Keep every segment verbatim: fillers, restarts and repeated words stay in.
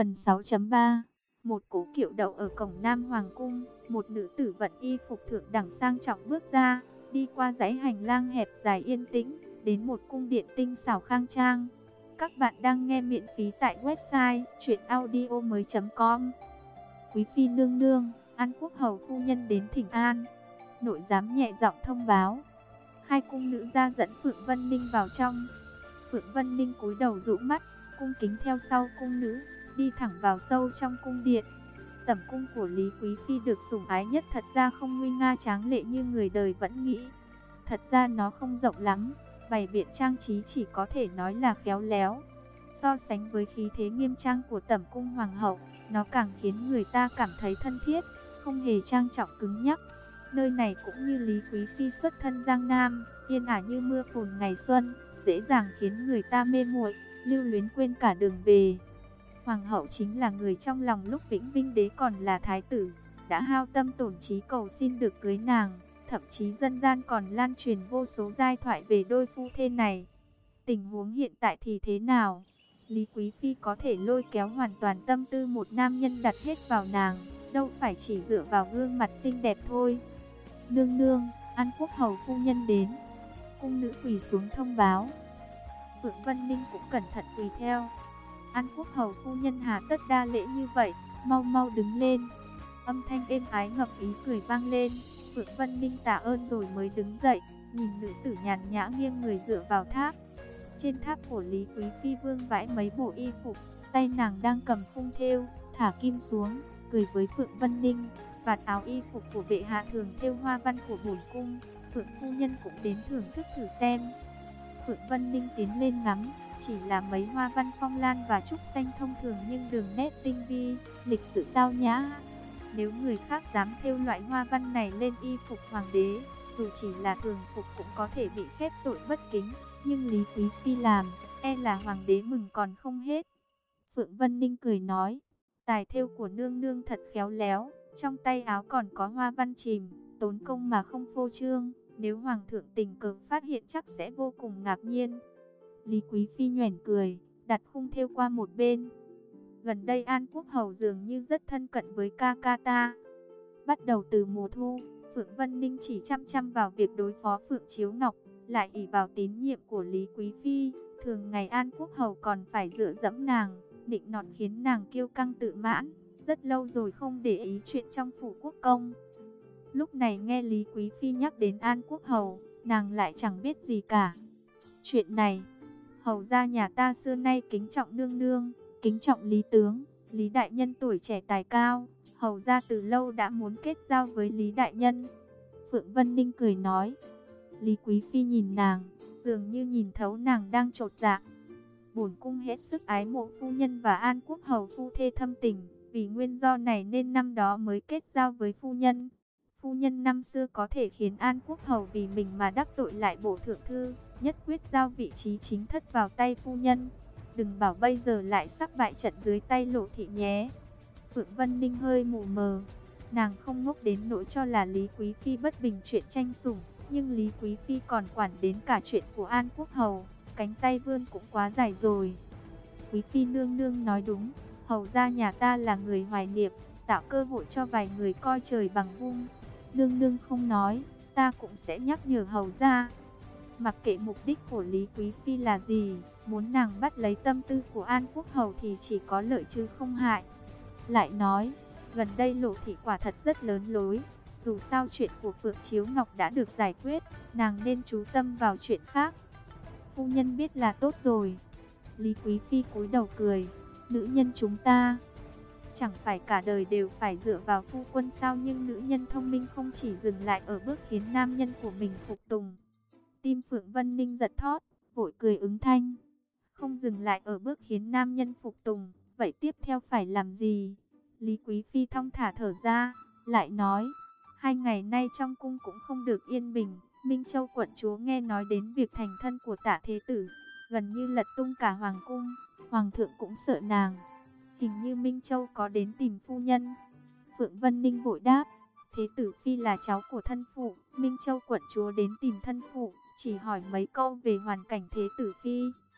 Phần sáu chấm ba. Một cố kiệu đậu ở cổng Nam Hoàng cung, một nữ tử vận y phục thượng đẳng sang trọng bước ra, đi qua dãy hành lang hẹp dài yên tĩnh, đến một cung điện tinh xảo khang trang. Các bạn đang nghe miễn phí tại website truyện audio mới chấm com. Quý phi nương nương, An Quốc hầu phu nhân đến thỉnh an. Nội giám nhẹ giọng thông báo. Hai cung nữ ra dẫn Phượng Vân Ninh vào trong. Phượng Vân Ninh cúi đầu dụ mắt, cung kính theo sau cung nữ, đi thẳng vào sâu trong cung điện. Tẩm cung của Lý Quý Phi được sủng ái nhất thật ra không nguy nga tráng lệ như người đời vẫn nghĩ. Thật ra nó không rộng lắm, bày biện trang trí chỉ có thể nói là khéo léo. So sánh với khí thế nghiêm trang của tẩm cung hoàng hậu, nó càng khiến người ta cảm thấy thân thiết, không hề trang trọng cứng nhắc. Nơi này cũng như Lý Quý Phi xuất thân Giang Nam, yên ả như mưa phùn ngày xuân, dễ dàng khiến người ta mê muội, lưu luyến quên cả đường về. Hoàng hậu chính là người trong lòng lúc Vĩnh Vinh đế còn là thái tử, đã hao tâm tổn trí cầu xin được cưới nàng, thậm chí dân gian còn lan truyền vô số giai thoại về đôi phu thê này. Tình huống hiện tại thì thế nào? Lý Quý Phi có thể lôi kéo hoàn toàn tâm tư một nam nhân đặt hết vào nàng, đâu phải chỉ dựa vào gương mặt xinh đẹp thôi. Nương nương, An Quốc hầu phu nhân đến. Cung nữ quỳ xuống thông báo. Phượng Vân Ninh cũng cẩn thận quỳ theo. An Quốc hầu phu nhân hà tất đa lễ như vậy, mau mau đứng lên. Âm thanh êm ái ngập ý cười vang lên. Phượng Vân Ninh tạ ơn rồi mới đứng dậy, nhìn nữ tử nhàn nhã nghiêng người dựa vào tháp. Trên tháp của Lý Quý Phi vương vãi mấy bộ y phục, tay nàng đang cầm khung thêu, thả kim xuống, cười với Phượng Vân Ninh. Vạt áo y phục của bệ hạ thường thêu hoa văn của bổn cung, Phượng phu nhân cũng đến thưởng thức thử xem. Phượng Vân Ninh tiến lên ngắm, chỉ là mấy hoa văn phong lan và trúc xanh thông thường nhưng đường nét tinh vi, lịch sự tao nhã. Nếu người khác dám thêu loại hoa văn này lên y phục hoàng đế, dù chỉ là thường phục cũng có thể bị khép tội bất kính, nhưng Lý Quý Phi làm, e là hoàng đế mừng còn không hết. Phượng Vân Ninh cười nói, tài thêu của nương nương thật khéo léo, trong tay áo còn có hoa văn chìm, tốn công mà không phô trương, nếu hoàng thượng tình cờ phát hiện chắc sẽ vô cùng ngạc nhiên. Lý Quý Phi nhoẻn cười, đặt khung thêu qua một bên. Gần đây An Quốc hầu dường như rất thân cận với ca ca ta. Bắt đầu từ mùa thu, Phượng Vân Ninh chỉ chăm chăm vào việc đối phó Phượng Chiếu Ngọc, lại ỷ vào tín nhiệm của Lý Quý Phi, thường ngày An Quốc hầu còn phải dựa dẫm nàng, nịnh nọt khiến nàng kiêu căng tự mãn, rất lâu rồi không để ý chuyện trong phủ quốc công. Lúc này nghe Lý Quý Phi nhắc đến An Quốc hầu, nàng lại chẳng biết gì cả. Chuyện này, hầu gia nhà ta xưa nay kính trọng nương nương, kính trọng Lý tướng, Lý đại nhân tuổi trẻ tài cao, hầu gia từ lâu đã muốn kết giao với Lý đại nhân. Phượng Vân Ninh cười nói. Lý Quý Phi nhìn nàng, dường như nhìn thấu nàng đang chột dạ. Bổn cung hết sức ái mộ phu nhân và An Quốc hầu phu thê thâm tình, vì nguyên do này nên năm đó mới kết giao với phu nhân. Phu nhân năm xưa có thể khiến An Quốc hầu vì mình mà đắc tội lại bổ thượng thư, nhất quyết giao vị trí chính thất vào tay phu nhân. Đừng bảo bây giờ lại sắp bại trận dưới tay Lộ thị nhé. Phượng Vân Ninh hơi mù mờ, nàng không ngốc đến nỗi cho là Lý Quý Phi bất bình chuyện tranh sủng, nhưng Lý Quý Phi còn quản đến cả chuyện của An Quốc hầu, cánh tay vươn cũng quá dài rồi. Quý Phi nương nương nói đúng, hầu gia nhà ta là người hoài niệm, tạo cơ hội cho vài người coi trời bằng vung. Nương nương không nói, ta cũng sẽ nhắc nhở hầu gia. Mặc kệ mục đích của Lý Quý Phi là gì, muốn nàng bắt lấy tâm tư của An Quốc hầu thì chỉ có lợi chứ không hại. Lại nói, gần đây Lộ thị quả thật rất lớn lối, dù sao chuyện của Phượng Chiếu Ngọc đã được giải quyết, nàng nên chú tâm vào chuyện khác. Phu nhân biết là tốt rồi. Lý Quý Phi cúi đầu cười, nữ nhân chúng ta chẳng phải cả đời đều phải dựa vào phu quân sao, nhưng nữ nhân thông minh không chỉ dừng lại ở bước khiến nam nhân của mình phục tùng. Tim Phượng Vân Ninh giật thót, vội cười ứng thanh. Không dừng lại ở bước khiến nam nhân phục tùng, vậy tiếp theo phải làm gì? Lý Quý Phi thong thả thở ra, lại nói, hai ngày nay trong cung cũng không được yên bình. Minh Châu quận chúa nghe nói đến việc thành thân của Tả thế tử, gần như lật tung cả hoàng cung, hoàng thượng cũng sợ nàng. Hình như Minh Châu có đến tìm phu nhân. Phượng Vân Ninh vội đáp, thế tử phi là cháu của thân phụ, Minh Châu quận chúa đến tìm thân phụ, chỉ hỏi mấy câu về hoàn cảnh thế tử phi.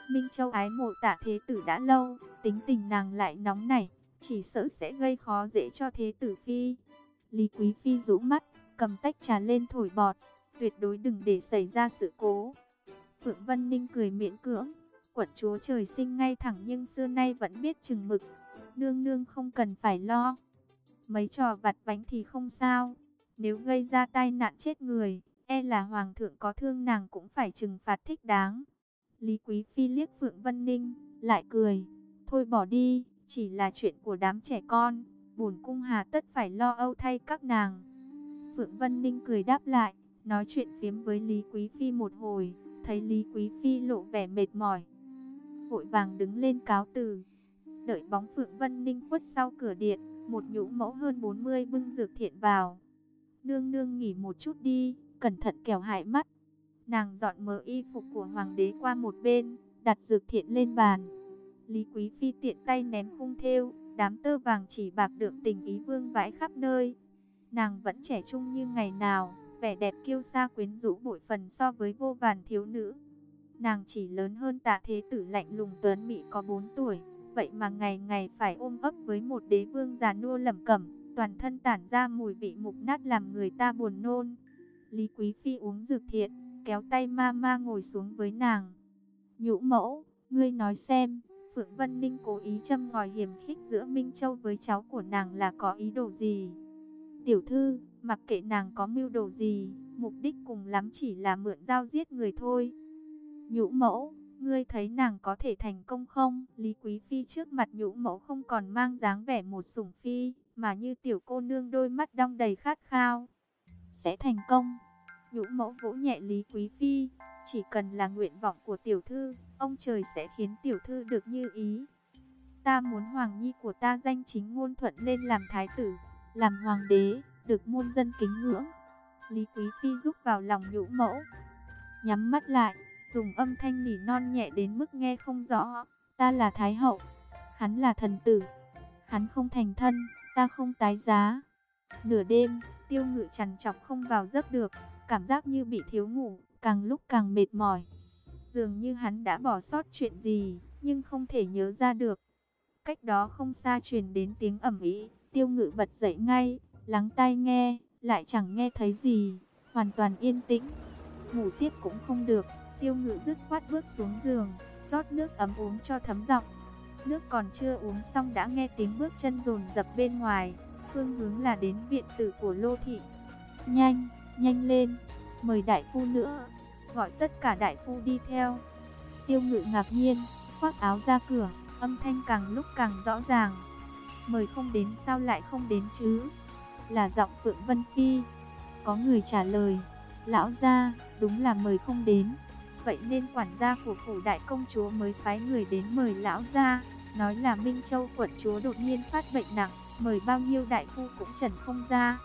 Minh Châu ái mộ Tạ thế tử đã lâu, tính tình nàng lại nóng nảy, chỉ sợ sẽ gây khó dễ cho thế tử phi. Lý Quý Phi rũ mắt, cầm tách trà lên thổi bọt, tuyệt đối đừng để xảy ra sự cố. Phượng Vân Ninh cười miễn cưỡng, quận chúa trời sinh ngay thẳng nhưng xưa nay vẫn biết chừng mực. Nương nương không cần phải lo. Mấy trò vặt vãnh thì không sao. Nếu gây ra tai nạn chết người, e là hoàng thượng có thương nàng cũng phải trừng phạt thích đáng. Lý Quý Phi liếc Phượng Vân Ninh, lại cười. Thôi bỏ đi, chỉ là chuyện của đám trẻ con. Bổn cung hà tất phải lo âu thay các nàng. Phượng Vân Ninh cười đáp lại, nói chuyện phiếm với Lý Quý Phi một hồi. Thấy Lý Quý Phi lộ vẻ mệt mỏi, vội vàng đứng lên cáo từ. Đợi bóng Phượng Vân Ninh khuất sau cửa điện, một nhũ mẫu hơn bốn mươi bưng dược thiện vào. Nương nương nghỉ một chút đi, cẩn thận kẻo hại mắt. Nàng dọn mớ y phục của hoàng đế qua một bên, đặt dược thiện lên bàn. Lý Quý Phi tiện tay ném khung thêu, đám tơ vàng chỉ bạc đượm tình ý vương vãi khắp nơi. Nàng vẫn trẻ trung như ngày nào, vẻ đẹp kiêu sa quyến rũ bội phần so với vô vàn thiếu nữ. Nàng chỉ lớn hơn Tạ thế tử lạnh lùng tuấn mỹ có bốn tuổi, vậy mà ngày ngày phải ôm ấp với một đế vương già nua lẩm cẩm, toàn thân tản ra mùi vị mục nát làm người ta buồn nôn. Lý Quý Phi uống dược thiện, kéo tay ma ma ngồi xuống với nàng. Nhũ mẫu, ngươi nói xem, Phượng Vân Ninh cố ý châm ngòi hiềm khích giữa Minh Châu với cháu của nàng là có ý đồ gì? Tiểu thư, mặc kệ nàng có mưu đồ gì, mục đích cùng lắm chỉ là mượn dao giết người thôi. Nhũ mẫu, ngươi thấy nàng có thể thành công không? Lý Quý Phi trước mặt nhũ mẫu không còn mang dáng vẻ một sủng phi, mà như tiểu cô nương đôi mắt đong đầy khát khao. Sẽ thành công. Nhũ mẫu vỗ nhẹ Lý Quý Phi, chỉ cần là nguyện vọng của tiểu thư, ông trời sẽ khiến tiểu thư được như ý. Ta muốn hoàng nhi của ta danh chính ngôn thuận lên làm thái tử, làm hoàng đế, được muôn dân kính ngưỡng. Lý Quý Phi giúp vào lòng nhũ mẫu, nhắm mắt lại, dùng âm thanh nỉ non nhẹ đến mức nghe không rõ. Ta là thái hậu, hắn là thần tử, hắn không thành thân, ta không tái giá. Nửa đêm, Tiêu Ngự trằn trọc không vào giấc được, cảm giác như bị thiếu ngủ, càng lúc càng mệt mỏi. Dường như hắn đã bỏ sót chuyện gì, nhưng không thể nhớ ra được. Cách đó không xa truyền đến tiếng ầm ĩ, Tiêu Ngự bật dậy ngay, lắng tai nghe, lại chẳng nghe thấy gì, hoàn toàn yên tĩnh. Ngủ tiếp cũng không được, Tiêu Ngự dứt khoát bước xuống giường, rót nước ấm uống cho thấm giọng. Nước còn chưa uống xong đã nghe tiếng bước chân dồn dập bên ngoài, phương hướng là đến viện tử của Lô thị. Nhanh, nhanh lên, mời đại phu nữa, gọi tất cả đại phu đi theo. Tiêu Ngự ngạc nhiên, khoác áo ra cửa, âm thanh càng lúc càng rõ ràng. Mời không đến sao lại không đến chứ? Là giọng Phượng Vân Phi. Có người trả lời, lão gia, đúng là mời không đến. Vậy nên quản gia của phủ đại công chúa mới phái người đến mời lão gia, nói là Minh Châu quận chúa đột nhiên phát bệnh nặng, mời bao nhiêu đại phu cũng trần không ra.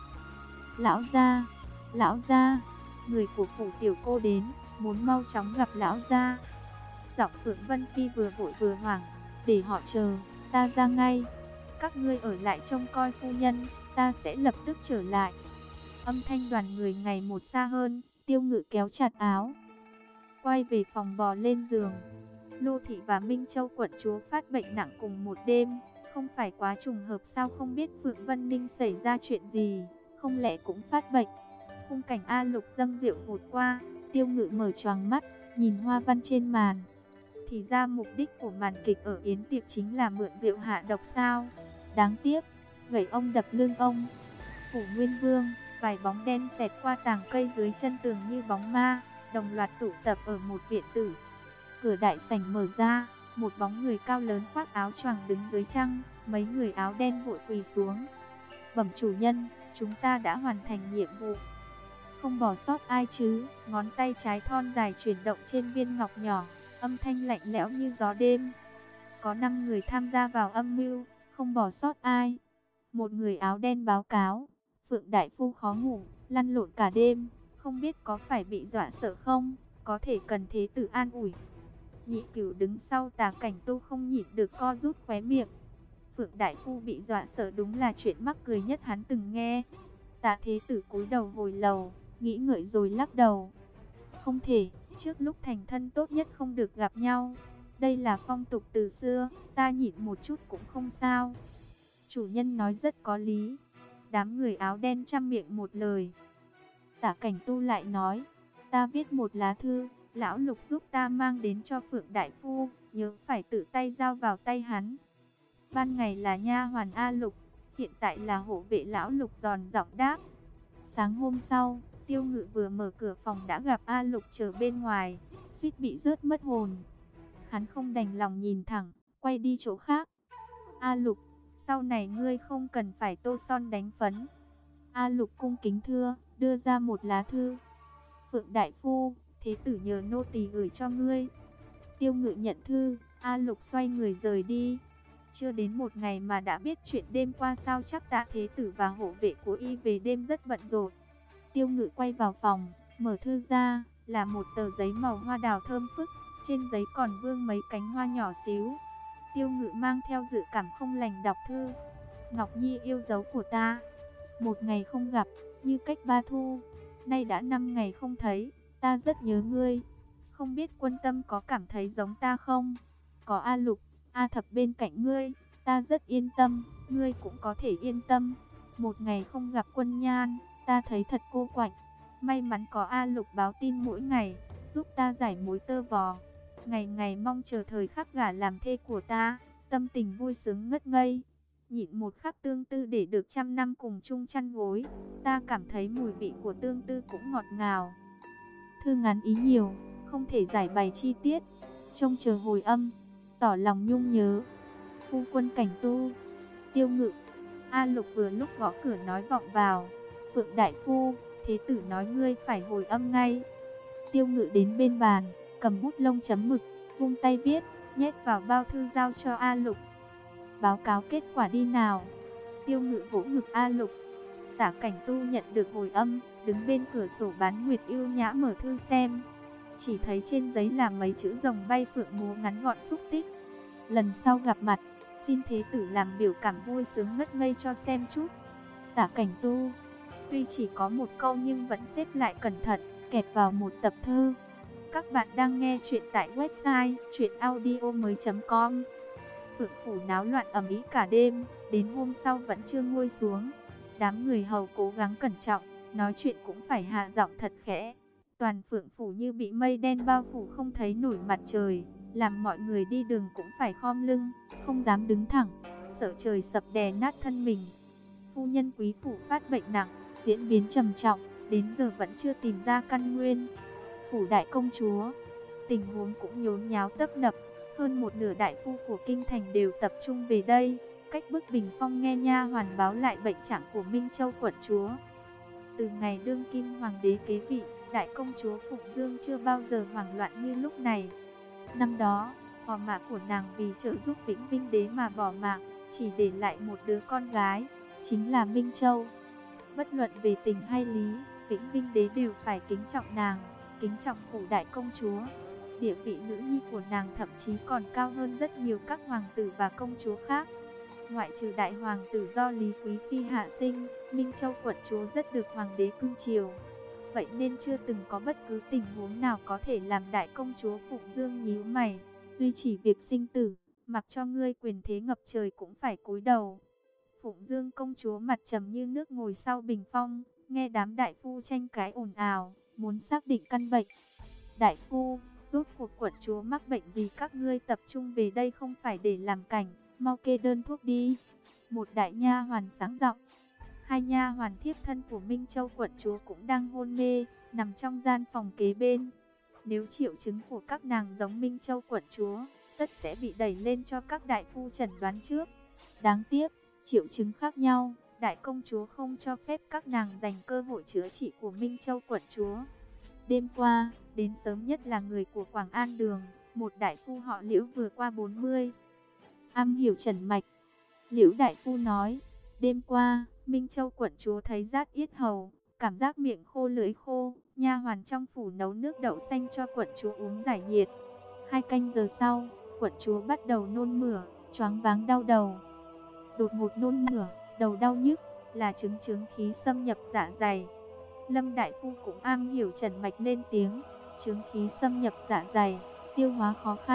Lão gia, lão gia, người của phủ tiểu cô đến, muốn mau chóng gặp lão gia. Giọng Phượng Vân Phi vừa vội vừa hoảng, để họ chờ, ta ra ngay. Các ngươi ở lại trông coi phu nhân, ta sẽ lập tức trở lại. Âm thanh đoàn người ngày một xa hơn, Tiêu Ngự kéo chặt áo, quay về phòng bò lên giường. Lô thị và Minh Châu quận chúa phát bệnh nặng cùng một đêm, không phải quá trùng hợp sao? Không biết Phượng Vân Ninh xảy ra chuyện gì, không lẽ cũng phát bệnh? Khung cảnh A Lục dâng rượu vụt qua, Tiêu Ngự mở choàng mắt, nhìn hoa văn trên màn. Thì ra mục đích của màn kịch ở yến tiệc chính là mượn rượu hạ độc sao? Đáng tiếc, gậy ông đập lưng ông. Phủ Nguyên Vương, vài bóng đen xẹt qua tàng cây dưới chân tường như bóng ma, đồng loạt tụ tập ở một viện tử. Cửa đại sảnh mở ra, một bóng người cao lớn khoác áo choàng đứng dưới trăng, mấy người áo đen vội quỳ xuống. Bẩm chủ nhân, chúng ta đã hoàn thành nhiệm vụ. Không bỏ sót ai chứ? Ngón tay trái thon dài chuyển động trên viên ngọc nhỏ, âm thanh lạnh lẽo như gió đêm. Có năm người tham gia vào âm mưu, không bỏ sót ai. Một người áo đen báo cáo, Phượng đại phu khó ngủ, lăn lộn cả đêm, không biết có phải bị dọa sợ không, có thể cần thế tử an ủi. Nhị Cửu đứng sau Tà Cảnh Tu không nhịn được co rút khóe miệng. Phượng đại phu bị dọa sợ đúng là chuyện mắc cười nhất hắn từng nghe. Tạ thế tử cúi đầu hồi lầu, nghĩ ngợi rồi lắc đầu. Không thể, trước lúc thành thân tốt nhất không được gặp nhau. Đây là phong tục từ xưa, ta nhịn một chút cũng không sao. Chủ nhân nói rất có lý. Đám người áo đen trăm miệng một lời. Tả Cảnh Tu lại nói, ta viết một lá thư, lão Lục giúp ta mang đến cho Phượng đại phu, nhớ phải tự tay giao vào tay hắn. Ban ngày là nha hoàn A Lục, hiện tại là hộ vệ lão Lục giòn giọng đáp. Sáng hôm sau, Tiêu Ngự vừa mở cửa phòng đã gặp A Lục chờ bên ngoài, suýt bị rớt mất hồn. Hắn không đành lòng nhìn thẳng, quay đi chỗ khác. A Lục, sau này ngươi không cần phải tô son đánh phấn. A Lục cung kính thưa, đưa ra một lá thư. Phượng đại phu, thế tử nhờ nô tỳ gửi cho ngươi. Tiêu Ngự nhận thư, A Lục xoay người rời đi. Chưa đến một ngày mà đã biết chuyện đêm qua, sao chắc Tạ thế tử và hộ vệ của y về đêm rất bận rộn. Tiêu Ngự quay vào phòng, mở thư ra, là một tờ giấy màu hoa đào thơm phức, trên giấy còn vương mấy cánh hoa nhỏ xíu. Tiêu Ngự mang theo dự cảm không lành đọc thư. Ngọc Nhi yêu dấu của ta, một ngày không gặp, như cách ba thu, nay đã năm ngày không thấy, ta rất nhớ ngươi. Không biết Quân Tâm có cảm thấy giống ta không? Có A Lục, A Thập bên cạnh ngươi, ta rất yên tâm, ngươi cũng có thể yên tâm. Một ngày không gặp Quân Nhan, ta thấy thật cô quạnh. May mắn có A Lục báo tin mỗi ngày, giúp ta giải mối tơ vò. Ngày ngày mong chờ thời khắc gả làm thê của ta, tâm tình vui sướng ngất ngây. Nhịn một khắc tương tư để được trăm năm cùng chung chăn gối, ta cảm thấy mùi vị của tương tư cũng ngọt ngào. Thư ngắn ý nhiều, không thể giải bày chi tiết, trông chờ hồi âm, tỏ lòng nhung nhớ. Phu quân Cảnh Tu. Tiêu Ngự. A Lục vừa lúc gõ cửa nói vọng vào. Phượng đại phu, thế tử nói ngươi phải hồi âm ngay. Tiêu Ngự đến bên bàn, cầm bút lông chấm mực, vung tay viết, nhét vào bao thư giao cho A Lục. Báo cáo kết quả đi nào. Tiêu Ngự vỗ ngực A Lục. Tả Cảnh Tu nhận được hồi âm, đứng bên cửa sổ bán nguyệt yêu nhã mở thư xem. Chỉ thấy trên giấy là mấy chữ rồng bay phượng múa ngắn gọn xúc tích. Lần sau gặp mặt, xin thế tử làm biểu cảm vui sướng ngất ngây cho xem chút. Tả Cảnh Tu. Tuy chỉ có một câu nhưng vẫn xếp lại cẩn thận, kẹp vào một tập thơ. Các bạn đang nghe chuyện tại website truyện audio mới chấm com. Phượng phủ náo loạn ầm ĩ cả đêm, đến hôm sau vẫn chưa nguôi xuống. Đám người hầu cố gắng cẩn trọng, nói chuyện cũng phải hạ giọng thật khẽ. Toàn Phượng phủ như bị mây đen bao phủ, không thấy nổi mặt trời, làm mọi người đi đường cũng phải khom lưng, không dám đứng thẳng, sợ trời sập đè nát thân mình. Phu nhân quý phủ phát bệnh nặng, diễn biến trầm trọng, đến giờ vẫn chưa tìm ra căn nguyên. Phủ đại công chúa, tình huống cũng nhốn nháo tấp nập, hơn một nửa đại phu của kinh thành đều tập trung về đây. Cách bức bình phong nghe nha hoàn báo lại bệnh trạng của Minh Châu quận chúa. Từ ngày đương kim hoàng đế kế vị, đại công chúa Phụng Dương chưa bao giờ hoảng loạn như lúc này. Năm đó, phò mã của nàng vì trợ giúp Vĩnh Vinh đế mà bỏ mạng, chỉ để lại một đứa con gái, chính là Minh Châu. Bất luận về tình hay lý, Vĩnh Vinh đế đều phải kính trọng nàng, kính trọng phủ đại công chúa. Địa vị nữ nhi của nàng thậm chí còn cao hơn rất nhiều các hoàng tử và công chúa khác. Ngoại trừ đại hoàng tử do Lý Quý Phi hạ sinh, Minh Châu quận chúa rất được hoàng đế cưng chiều. Vậy nên chưa từng có bất cứ tình huống nào có thể làm đại công chúa Phụng Dương nhíu mày, duy trì việc sinh tử, mặc cho ngươi quyền thế ngập trời cũng phải cúi đầu. Phụng Dương công chúa mặt trầm như nước ngồi sau bình phong, nghe đám đại phu tranh cãi ồn ào, muốn xác định căn bệnh. Đại phu, rốt cuộc quận chúa mắc bệnh gì, các ngươi tập trung về đây không phải để làm cảnh, mau kê đơn thuốc đi. Một đại nha hoàn sáng giọng. Hai nha hoàn thiếp thân của Minh Châu quận chúa cũng đang hôn mê, nằm trong gian phòng kế bên. Nếu triệu chứng của các nàng giống Minh Châu quận chúa, tất sẽ bị đẩy lên cho các đại phu chẩn đoán trước. Đáng tiếc, triệu chứng khác nhau, đại công chúa không cho phép các nàng dành cơ hội chữa trị của Minh Châu quận chúa. Đêm qua, đến sớm nhất là người của Quảng An Đường, một đại phu họ Liễu vừa qua bốn mươi. Am hiểu trần mạch. Liễu đại phu nói, đêm qua, Minh Châu quận chúa thấy rát yết hầu, cảm giác miệng khô lưỡi khô, nha hoàn trong phủ nấu nước đậu xanh cho quận chúa uống giải nhiệt. Hai canh giờ sau, quận chúa bắt đầu nôn mửa, choáng váng đau đầu. Đột ngột nôn mửa, đầu đau nhức, là chứng chứng khí xâm nhập dạ dày. Lâm đại phu cũng am hiểu trần mạch lên tiếng, chứng khí xâm nhập dạ dày, tiêu hóa khó khăn,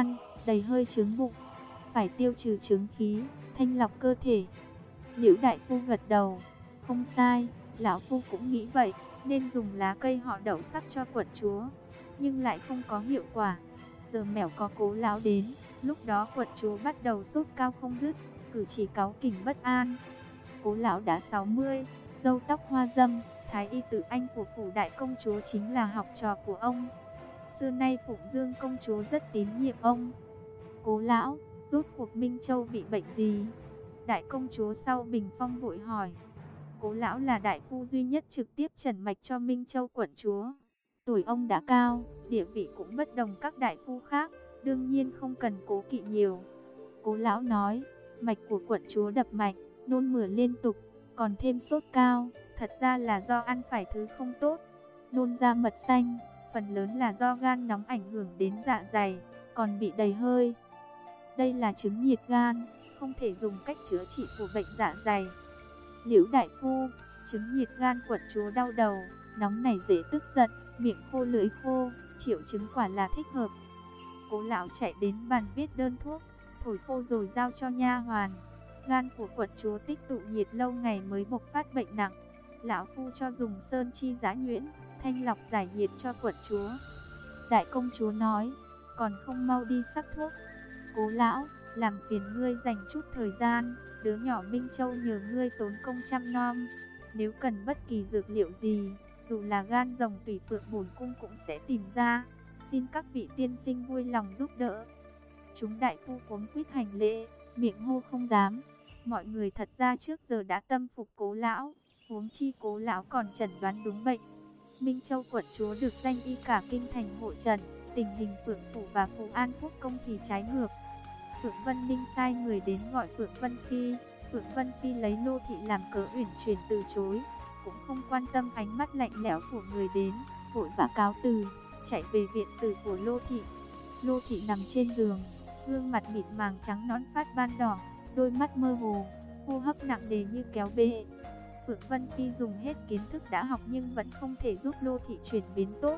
đầy hơi chứng bụng, phải tiêu trừ chứng khí, thanh lọc cơ thể. Liễu đại phu gật đầu, không sai, lão phu cũng nghĩ vậy, nên dùng lá cây họ đậu sắc cho quận chúa, nhưng lại không có hiệu quả. Giờ mẻo có Cố lão đến, lúc đó quận chúa bắt đầu sốt cao không dứt, cử chỉ cáu kỉnh bất an. Cố lão đã sáu mươi, râu tóc hoa râm, thái y tử anh của phủ đại công chúa chính là học trò của ông. Xưa nay Phụng Dương công chúa rất tín nhiệm ông. Cố lão, rốt cuộc Minh Châu bị bệnh gì? Đại công chúa sau bình phong vội hỏi. Cố lão là đại phu duy nhất trực tiếp trần mạch cho Minh Châu quận chúa. Tuổi ông đã cao, địa vị cũng bất đồng các đại phu khác, đương nhiên không cần cố kỵ nhiều. Cố lão nói, mạch của quận chúa đập mạnh, nôn mửa liên tục, còn thêm sốt cao, thật ra là do ăn phải thứ không tốt. Nôn ra mật xanh, phần lớn là do gan nóng ảnh hưởng đến dạ dày, còn bị đầy hơi. Đây là chứng nhiệt gan, không thể dùng cách chữa trị của bệnh dạ dày. Liễu đại phu, chứng nhiệt gan quận chúa đau đầu, nóng nảy dễ tức giận, miệng khô lưỡi khô, triệu chứng quả là thích hợp. Cố lão chạy đến bàn viết đơn thuốc, thổi khô rồi giao cho nha hoàn. Gan của quận chúa tích tụ nhiệt lâu ngày mới bộc phát bệnh nặng. Lão phu cho dùng sơn chi giá nhuyễn, thanh lọc giải nhiệt cho quận chúa. Đại công chúa nói, còn không mau đi sắc thuốc. Cố lão, làm phiền ngươi dành chút thời gian, đứa nhỏ Minh Châu nhờ ngươi tốn công chăm nom. Nếu cần bất kỳ dược liệu gì, dù là gan rồng tùy phượng bổn cung cũng sẽ tìm ra. Xin các vị tiên sinh vui lòng giúp đỡ. Chúng đại phu cuống quýt hành lễ, miệng hô không dám. Mọi người thật ra trước giờ đã tâm phục Cố lão, huống chi Cố lão còn chẩn đoán đúng bệnh. Minh Châu quận chúa được danh y cả kinh thành hội trần, tình hình Phượng phủ và Phù An Quốc công thì trái ngược. Phượng Vân Ninh sai người đến gọi Phượng Vân Phi, Phượng Vân Phi lấy Lô thị làm cớ uyển chuyển từ chối, cũng không quan tâm ánh mắt lạnh lẽo của người đến, vội vã cáo từ, chạy về viện tử của Lô thị. Lô thị nằm trên giường, gương mặt mịn màng trắng nõn phát ban đỏ, đôi mắt mơ hồ, hô hấp nặng nề như kéo bê. Phượng Vân Phi dùng hết kiến thức đã học nhưng vẫn không thể giúp Lô thị chuyển biến tốt,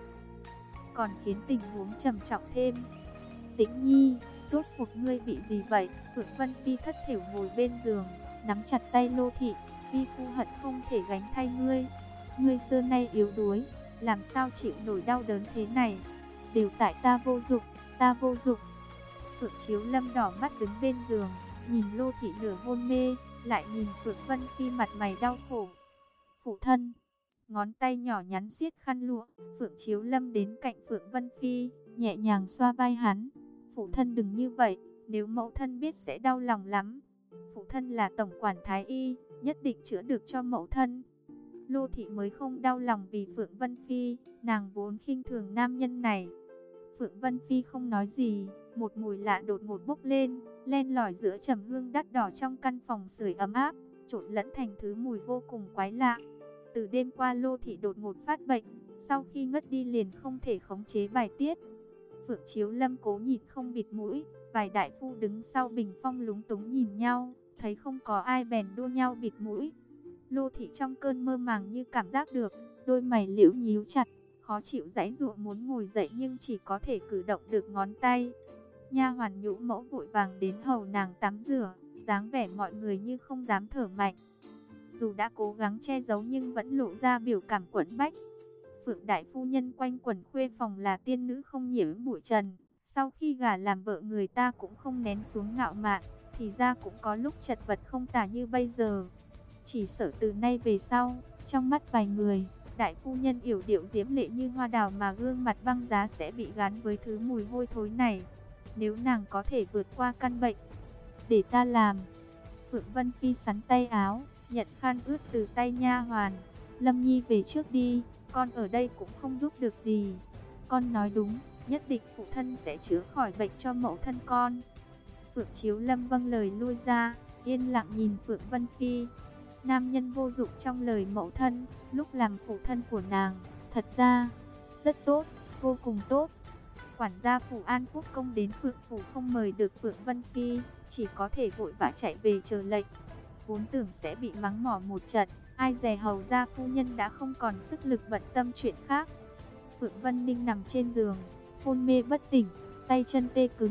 còn khiến tình huống trầm trọng thêm. Tĩnh Nhi, rốt cuộc ngươi bị gì vậy? Phượng Vân Phi thất thểu ngồi bên giường, nắm chặt tay Lô thị. Vi phu hận không thể gánh thay ngươi. Ngươi xưa nay yếu đuối, làm sao chịu nổi đau đớn thế này? Đều tại ta vô dụng, ta vô dụng. Phượng Chiếu Lâm đỏ mắt đứng bên giường, nhìn Lô thị nửa hôn mê, lại nhìn Phượng Vân Phi mặt mày đau khổ. Phụ thân, ngón tay nhỏ nhắn siết khăn lụa. Phượng Chiếu Lâm đến cạnh Phượng Vân Phi, nhẹ nhàng xoa vai hắn. Phụ thân đừng như vậy, nếu mẫu thân biết sẽ đau lòng lắm. Phụ thân là tổng quản thái y, nhất định chữa được cho mẫu thân. Lô thị mới không đau lòng vì Phượng Vân Phi, nàng vốn khinh thường nam nhân này. Phượng Vân Phi không nói gì, một mùi lạ đột ngột bốc lên, len lỏi giữa trầm hương đắt đỏ trong căn phòng sưởi ấm áp, trộn lẫn thành thứ mùi vô cùng quái lạ. Từ đêm qua Lô thị đột ngột phát bệnh, sau khi ngất đi liền không thể khống chế bài tiết. Phượng Chiếu Lâm cố nhịn không bịt mũi, vài đại phu đứng sau bình phong lúng túng nhìn nhau, thấy không có ai bèn đua nhau bịt mũi. Lô thị trong cơn mơ màng như cảm giác được, đôi mày liễu nhíu chặt, khó chịu giãy giụa muốn ngồi dậy nhưng chỉ có thể cử động được ngón tay. Nha hoàn Nhũ Mẫu vội vàng đến hầu nàng tắm rửa, dáng vẻ mọi người như không dám thở mạnh. Dù đã cố gắng che giấu nhưng vẫn lộ ra biểu cảm quẫn bách. Phượng đại phu nhân quanh quẩn khuê phòng là tiên nữ không nhiễm bụi trần, sau khi gả làm vợ người ta cũng không nén xuống ngạo mạn, thì ra cũng có lúc chật vật không tả như bây giờ. Chỉ sợ từ nay về sau, trong mắt vài người, đại phu nhân yểu điệu diễm lệ như hoa đào mà gương mặt băng giá sẽ bị gắn với thứ mùi hôi thối này. Nếu nàng có thể vượt qua căn bệnh, để ta làm. Phượng Vân Phi sắn tay áo, nhận khăn ướt từ tay nha hoàn. Lâm Nhi về trước đi, con ở đây cũng không giúp được gì. Con nói đúng, nhất định phụ thân sẽ chữa khỏi bệnh cho mẫu thân con. Phượng Chiếu Lâm vâng lời lui ra, yên lặng nhìn Phượng Vân Phi. Nam nhân vô dụng trong lời mẫu thân, lúc làm phụ thân của nàng, thật ra rất tốt, vô cùng tốt. Quản gia Phù An Quốc công đến Phượng phủ không mời được Phượng Vân Phi, chỉ có thể vội vã chạy về chờ lệnh. Vốn tưởng sẽ bị mắng mỏ một trận, ai dè hầu gia phu nhân đã không còn sức lực bận tâm chuyện khác. Phượng Vân Ninh nằm trên giường, hôn mê bất tỉnh, tay chân tê cứng,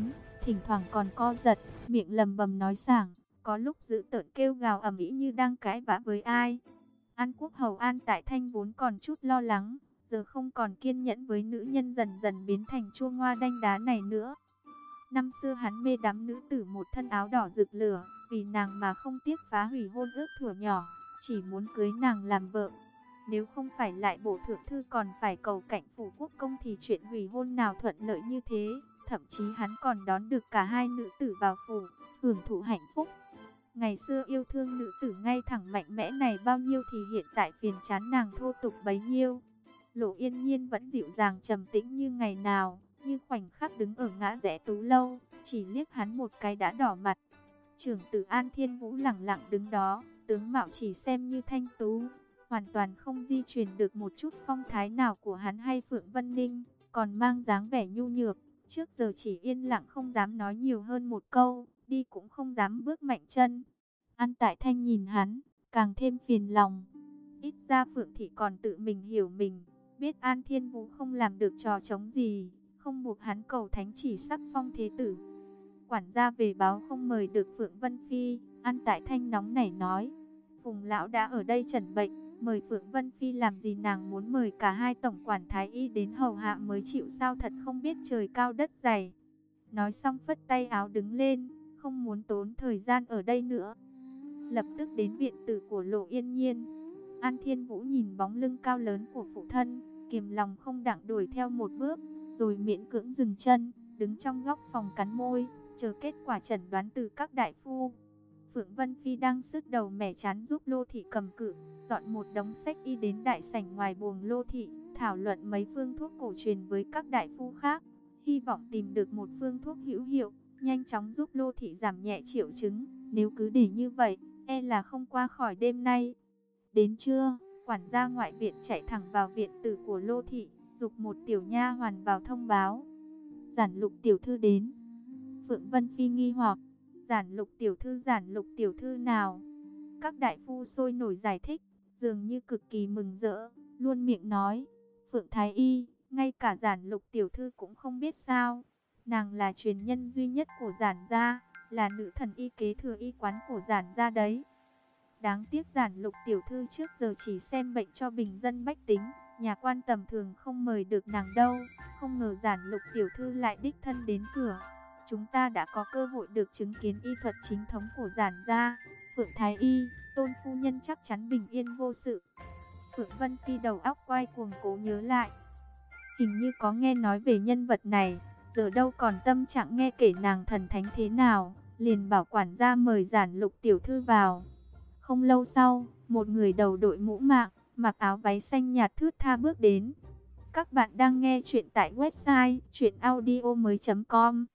thỉnh thoảng còn co giật, miệng lầm bầm nói sảng, có lúc dữ tợn kêu gào ầm ĩ như đang cãi vã với ai. An Quốc hầu An Tại Thanh vốn còn chút lo lắng, giờ không còn kiên nhẫn với nữ nhân dần dần biến thành chua ngoa đanh đá này nữa. Năm xưa hắn mê đắm nữ tử một thân áo đỏ rực lửa, vì nàng mà không tiếc phá hủy hôn ước thuở nhỏ, chỉ muốn cưới nàng làm vợ. Nếu không phải lại bổ thượng thư còn phải cầu cạnh phủ quốc công thì chuyện hủy hôn nào thuận lợi như thế. Thậm chí hắn còn đón được cả hai nữ tử vào phủ, hưởng thụ hạnh phúc. Ngày xưa yêu thương nữ tử ngay thẳng mạnh mẽ này bao nhiêu thì hiện tại phiền chán nàng thô tục bấy nhiêu. Lộ Yên Nhiên vẫn dịu dàng trầm tĩnh như ngày nào, như khoảnh khắc đứng ở ngã rẽ Tú Lâu, chỉ liếc hắn một cái đã đỏ mặt. Trưởng tử An Thiên Vũ lẳng lặng đứng đó, tướng mạo chỉ xem như thanh tú, hoàn toàn không di truyền được một chút phong thái nào của hắn hay Phượng Vân Ninh, còn mang dáng vẻ nhu nhược, trước giờ chỉ yên lặng không dám nói nhiều hơn một câu, đi cũng không dám bước mạnh chân. An Tại Thanh nhìn hắn, càng thêm phiền lòng. Ít ra Phượng Thị còn tự mình hiểu mình, biết An Thiên Vũ không làm được trò trống gì, không buộc hắn cầu thánh chỉ sắc phong thế tử. Quản gia về báo không mời được Phượng Vân Phi, An Tại Thanh nóng nảy nói, Phùng lão đã ở đây trần bệnh, mời Phượng Vân Phi làm gì, nàng muốn mời cả hai tổng quản thái y đến hầu hạ mới chịu sao, thật không biết trời cao đất dày. Nói xong phất tay áo đứng lên, không muốn tốn thời gian ở đây nữa. Lập tức đến viện tử của Lộ Yên Nhiên. An Thiên Vũ nhìn bóng lưng cao lớn của phụ thân, kiềm lòng không đặng đuổi theo một bước, rồi miễn cưỡng dừng chân, đứng trong góc phòng cắn môi, chờ kết quả chẩn đoán từ các đại phu. Phượng Vân Phi đang sứt đầu mẻ chán giúp Lô Thị cầm cự, dọn một đống sách y đến đại sảnh ngoài buồng Lô Thị, thảo luận mấy phương thuốc cổ truyền với các đại phu khác, hy vọng tìm được một phương thuốc hữu hiệu, nhanh chóng giúp Lô Thị giảm nhẹ triệu chứng. Nếu cứ để như vậy, e là không qua khỏi đêm nay. Đến trưa, quản gia ngoại viện chạy thẳng vào viện tử của Lô Thị, giục một tiểu nha hoàn vào thông báo. Giản Lục tiểu thư đến. Phượng Vân Phi nghi hoặc, Giản Lục tiểu thư, Giản Lục tiểu thư nào? Các đại phu sôi nổi giải thích, dường như cực kỳ mừng rỡ, luôn miệng nói, Phượng Thái Y, ngay cả Giản Lục tiểu thư cũng không biết sao? Nàng là truyền nhân duy nhất của Giản gia, là nữ thần y kế thừa y quán của Giản gia đấy. Đáng tiếc Giản Lục tiểu thư trước giờ chỉ xem bệnh cho bình dân bách tính, nhà quan tầm thường không mời được nàng đâu. Không ngờ Giản Lục tiểu thư lại đích thân đến cửa. Chúng ta đã có cơ hội được chứng kiến y thuật chính thống của Giản gia. Phượng Thái Y, Tôn phu nhân chắc chắn bình yên vô sự. Phượng Vân Phi đầu óc quay cuồng cố nhớ lại. Hình như có nghe nói về nhân vật này, giờ đâu còn tâm trạng nghe kể nàng thần thánh thế nào, liền bảo quản gia mời Giản Lục tiểu thư vào. Không lâu sau, một người đầu đội mũ mạng, mặc áo váy xanh nhạt thướt tha bước đến. Các bạn đang nghe chuyện tại website truyện audio mới chấm com.